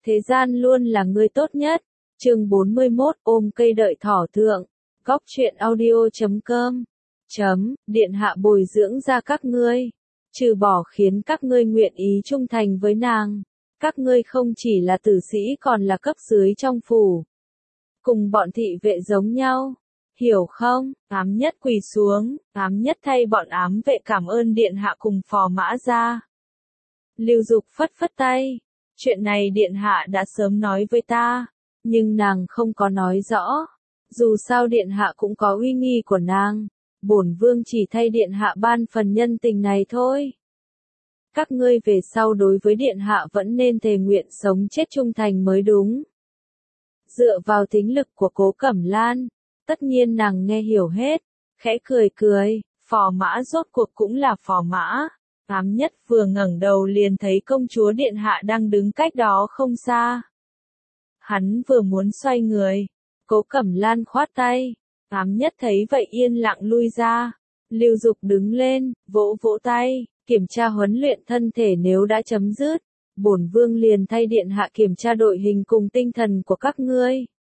thế gian luôn là người tốt nhất. Chương 41, ôm cây đợi thỏ thượng. Góc truyện audio.com. Điện hạ bồi dưỡng ra các ngươi, trừ bỏ khiến các ngươi nguyện ý trung thành với nàng, các ngươi không chỉ là tử sĩ còn là cấp dưới trong phủ. Cùng bọn thị vệ giống nhau, hiểu không? Ám nhất quỳ xuống, ám nhất thay bọn ám vệ cảm ơn điện hạ cùng phò mã ra. Lưu Dục phất phất tay, chuyện này điện hạ đã sớm nói với ta, nhưng nàng không có nói rõ. Dù sao điện hạ cũng có uy nghi của nàng, bổn vương chỉ thay điện hạ ban phần nhân tình này thôi. Các ngươi về sau đối với điện hạ vẫn nên thề nguyện sống chết trung thành mới đúng. Dựa vào tính lực của Cố Cẩm Lan, tất nhiên nàng nghe hiểu hết, khẽ cười cười, phò mã rốt cuộc cũng là phò mã. Ám nhất vừa ngẩng đầu liền thấy công chúa điện hạ đang đứng cách đó không xa. Hắn vừa muốn xoay người, Cố Cẩm Lan khoát tay, ám nhất thấy vậy yên lặng lui ra. Lưu Dục đứng lên, vỗ vỗ tay, kiểm tra huấn luyện thân thể nếu đã chấm dứt, bổn vương liền thay điện hạ kiểm tra đội hình cùng tinh thần của các ngươi.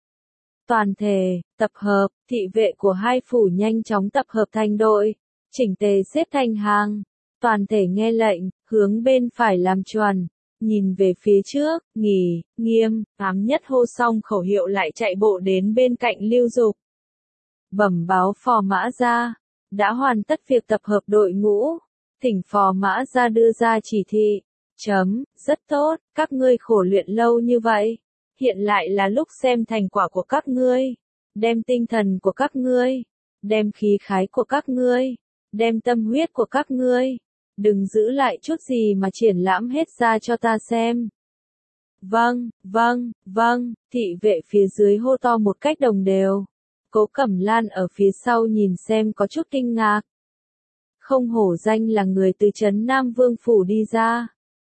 Toàn thể, tập hợp, thị vệ của hai phủ nhanh chóng tập hợp thành đội, chỉnh tề xếp thành hàng, toàn thể nghe lệnh, hướng bên phải làm chuẩn, nhìn về phía trước, nghỉ, nghiêm, ám nhất hô xong khẩu hiệu lại chạy bộ đến bên cạnh Lưu Dục. Bẩm báo phò mã ra, đã hoàn tất việc tập hợp đội ngũ, thỉnh phò mã ra đưa ra chỉ thị. Rất tốt, các ngươi khổ luyện lâu như vậy, hiện lại là lúc xem thành quả của các ngươi, đem tinh thần của các ngươi, đem khí khái của các ngươi, đem tâm huyết của các ngươi, đừng giữ lại chút gì mà triển lãm hết ra cho ta xem. Vâng, vâng, vâng, thị vệ phía dưới hô to một cách đồng đều. Cố Cẩm Lan ở phía sau nhìn xem có chút kinh ngạc. Không hổ danh là người từ trấn Nam Vương phủ đi ra.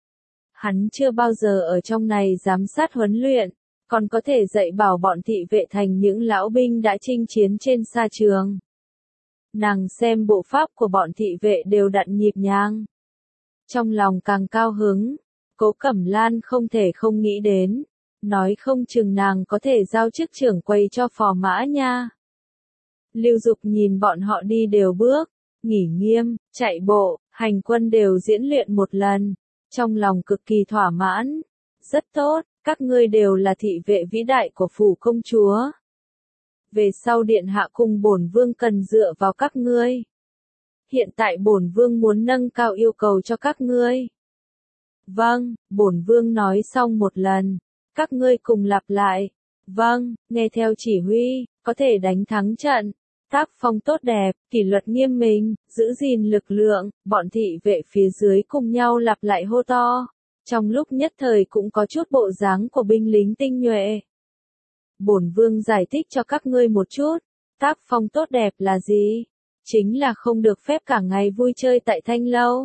Hắn chưa bao giờ ở trong này giám sát huấn luyện, còn có thể dạy bảo bọn thị vệ thành những lão binh đã chinh chiến trên sa trường. Nàng xem bộ pháp của bọn thị vệ đều đặn nhịp nhàng. Trong lòng càng cao hứng, Cố Cẩm Lan không thể không nghĩ đến, nói không chừng nàng có thể giao chức trưởng quầy cho phò mã nha. Lưu Dục nhìn bọn họ đi đều bước, nghỉ nghiêm, chạy bộ, hành quân đều diễn luyện một lần, trong lòng cực kỳ thỏa mãn. Rất tốt, các ngươi đều là thị vệ vĩ đại của phủ công chúa. Về sau điện hạ cùng bổn vương cần dựa vào các ngươi. Hiện tại bổn vương muốn nâng cao yêu cầu cho các ngươi. Vâng, bổn vương nói xong một lần, các ngươi cùng lặp lại. Vâng, nghe theo chỉ huy, có thể đánh thắng trận. Tác phong tốt đẹp, kỷ luật nghiêm minh, giữ gìn lực lượng, bọn thị vệ phía dưới cùng nhau lặp lại hô to. Trong lúc nhất thời cũng có chút bộ dáng của binh lính tinh nhuệ. Bổn vương giải thích cho các ngươi một chút, tác phong tốt đẹp là gì? Chính là không được phép cả ngày vui chơi tại thanh lâu.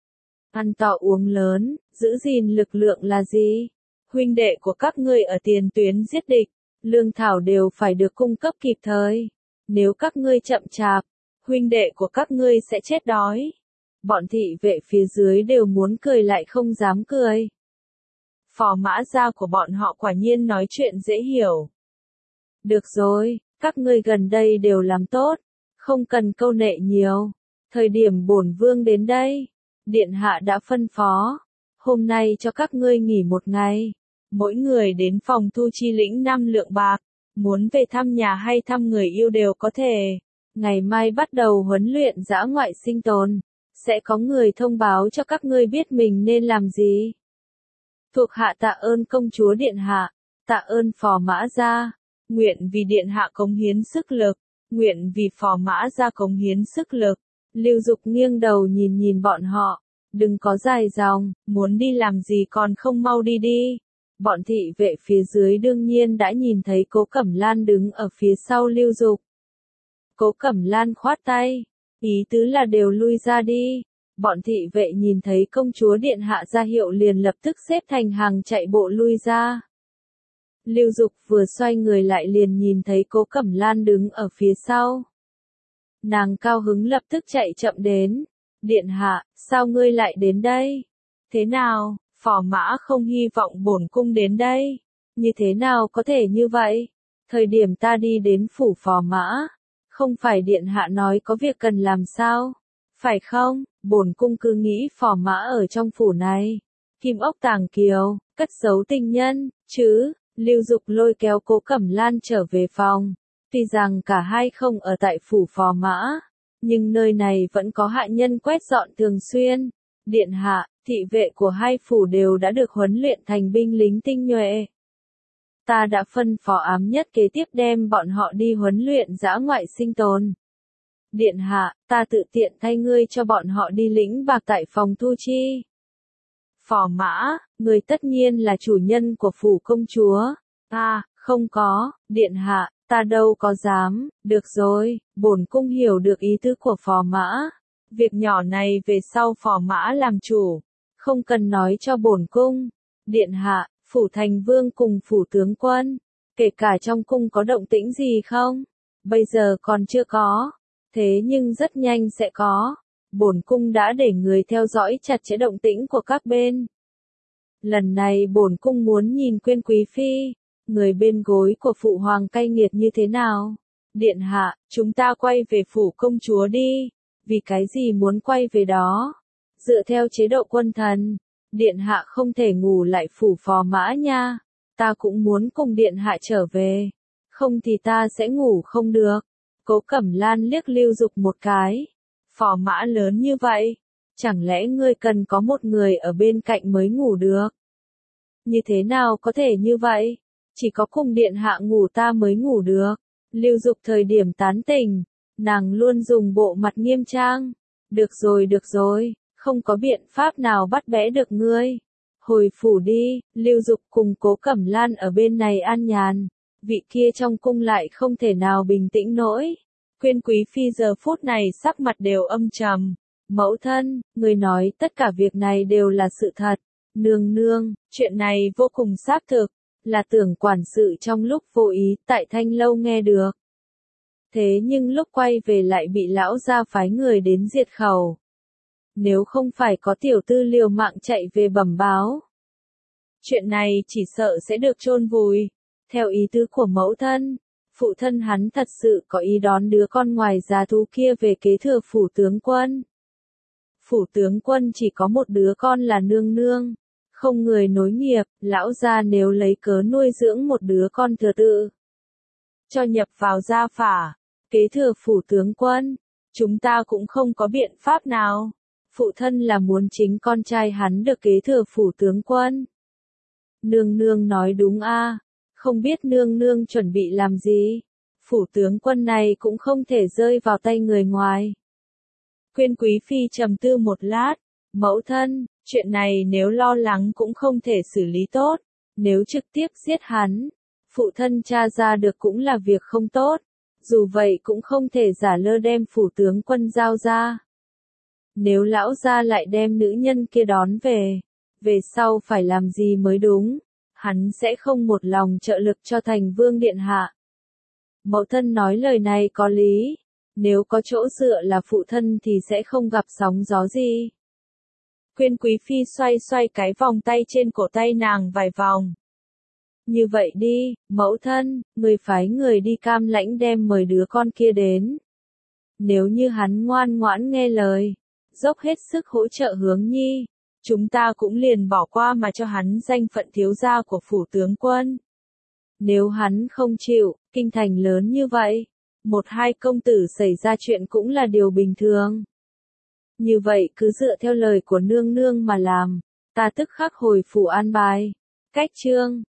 Ăn to uống lớn, giữ gìn lực lượng là gì? Huynh đệ của các ngươi ở tiền tuyến giết địch, lương thảo đều phải được cung cấp kịp thời. Nếu các ngươi chậm chạp, huynh đệ của các ngươi sẽ chết đói. Bọn thị vệ phía dưới đều muốn cười lại không dám cười. Phò mã gia của bọn họ quả nhiên nói chuyện dễ hiểu. Được rồi, các ngươi gần đây đều làm tốt, không cần câu nệ nhiều. Thời điểm bổn vương đến đây, điện hạ đã phân phó, hôm nay cho các ngươi nghỉ một ngày, mỗi người đến phòng thu chi lĩnh 5 lượng bạc, muốn về thăm nhà hay thăm người yêu đều có thể. Ngày mai bắt đầu huấn luyện dã ngoại sinh tồn, sẽ có người thông báo cho các ngươi biết mình nên làm gì. Thuộc hạ tạ ơn công chúa điện hạ, tạ ơn phò mã gia, nguyện vì điện hạ cống hiến sức lực, nguyện vì phò mã gia cống hiến sức lực. Lưu Dục nghiêng đầu nhìn nhìn bọn họ, đừng có dài dòng, muốn đi làm gì còn không mau đi đi. Bọn thị vệ phía dưới đương nhiên đã nhìn thấy Cố Cẩm Lan đứng ở phía sau Lưu Dục. Cố Cẩm Lan khoát tay, ý tứ là đều lui ra đi. Bọn thị vệ nhìn thấy công chúa điện hạ ra hiệu liền lập tức xếp thành hàng chạy bộ lui ra. Lưu Dục vừa xoay người lại liền nhìn thấy Cố Cẩm Lan đứng ở phía sau. Nàng cao hứng lập tức chạy chậm đến. Điện hạ, sao ngươi lại đến đây? Thế nào? Phò mã không hy vọng bổn cung đến đây. Như thế nào có thể như vậy? Thời điểm ta đi đến phủ phò mã, không phải điện hạ nói có việc cần làm sao? Phải không? Bổn cung cứ nghĩ phò mã ở trong phủ này. Kim ốc tàng kiều, cất giấu tình nhân, chứ? Lưu Dục lôi kéo Cố Cẩm Lan trở về phòng. Tuy rằng cả hai không ở tại phủ phò mã, nhưng nơi này vẫn có hạ nhân quét dọn thường xuyên. Điện hạ, thị vệ của hai phủ đều đã được huấn luyện thành binh lính tinh nhuệ. Ta đã phân phó ám nhất kế tiếp đem bọn họ đi huấn luyện dã ngoại sinh tồn. Điện hạ, ta tự tiện thay ngươi cho bọn họ đi lĩnh bạc tại phòng thu chi. Phò mã, người tất nhiên là chủ nhân của phủ công chúa. Ta, không có, điện hạ, ta đâu có dám. Được rồi, bổn cung hiểu được ý tứ của phò mã. Việc nhỏ này về sau phò mã làm chủ, không cần nói cho bổn cung. Điện hạ, phủ thành vương cùng phủ tướng quân, kể cả trong cung có động tĩnh gì không? Bây giờ còn chưa có, thế nhưng rất nhanh sẽ có. Bổn cung đã để người theo dõi chặt chẽ động tĩnh của các bên. Lần này bổn cung muốn nhìn Quyên quý phi, người bên gối của phụ hoàng cay nghiệt như thế nào. Điện hạ, chúng ta quay về phủ công chúa đi. Vì cái gì muốn quay về đó? Dựa theo chế độ quân thần, điện hạ không thể ngủ lại phủ phò mã nha. Ta cũng muốn cùng điện hạ trở về. Không thì ta sẽ ngủ không được. Cố Cẩm Lan liếc Lưu Dục một cái. Phò mã lớn như vậy, chẳng lẽ ngươi cần có một người ở bên cạnh mới ngủ được? Như thế nào có thể như vậy? Chỉ có cùng điện hạ ngủ ta mới ngủ được. Lưu Dục thời điểm tán tỉnh, nàng luôn dùng bộ mặt nghiêm trang. Được rồi, không có biện pháp nào bắt bẽ được ngươi. Hồi phủ đi, Lưu Dục cùng Cố Cẩm Lan ở bên này an nhàn. Vị kia trong cung lại không thể nào bình tĩnh nổi. Quyên quý phi giờ phút này sắc mặt đều âm trầm. Mẫu thân, người nói tất cả việc này đều là sự thật. Nương nương, chuyện này vô cùng xác thực, là tưởng quản sự trong lúc vô ý tại Thanh Lâu nghe được. Thế nhưng lúc quay về lại bị lão gia phái người đến diệt khẩu. Nếu không phải có tiểu tư liều mạng chạy về bẩm báo, chuyện này chỉ sợ sẽ được chôn vùi. Theo ý tứ của mẫu thân, phụ thân hắn thật sự có ý đón đứa con ngoài giá thú kia về kế thừa phủ tướng quân. Phủ tướng quân chỉ có một đứa con là nương nương, không người nối nghiệp, lão gia nếu lấy cớ nuôi dưỡng một đứa con thừa tự, cho nhập vào gia phả, kế thừa phủ tướng quân, chúng ta cũng không có biện pháp nào. Phụ thân là muốn chính con trai hắn được kế thừa phủ tướng quân. Nương nương nói đúng a, không biết nương nương chuẩn bị làm gì. Phủ tướng quân này cũng không thể rơi vào tay người ngoài. Quyên quý phi trầm tư một lát, mẫu thân, chuyện này nếu lo lắng cũng không thể xử lý tốt. Nếu trực tiếp giết hắn, phụ thân tra ra được cũng là việc không tốt. Dù vậy cũng không thể giả lơ đem phủ tướng quân giao ra. Nếu lão gia lại đem nữ nhân kia đón về sau phải làm gì mới đúng, hắn sẽ không một lòng trợ lực cho thành vương điện hạ. Mẫu thân nói lời này có lý, nếu có chỗ dựa là phụ thân thì sẽ không gặp sóng gió gì. Quyên quý phi xoay xoay cái vòng tay trên cổ tay nàng vài vòng. Như vậy đi, mẫu thân, người phái người đi Cam Lãnh đem mời đứa con kia đến. Nếu như hắn ngoan ngoãn nghe lời, dốc hết sức hỗ trợ Hướng Nhi, chúng ta cũng liền bỏ qua mà cho hắn danh phận thiếu gia của phủ tướng quân. Nếu hắn không chịu, kinh thành lớn như vậy, một hai công tử xảy ra chuyện cũng là điều bình thường. Như vậy cứ dựa theo lời của nương nương mà làm, ta tức khắc hồi phủ an bài. Cách chương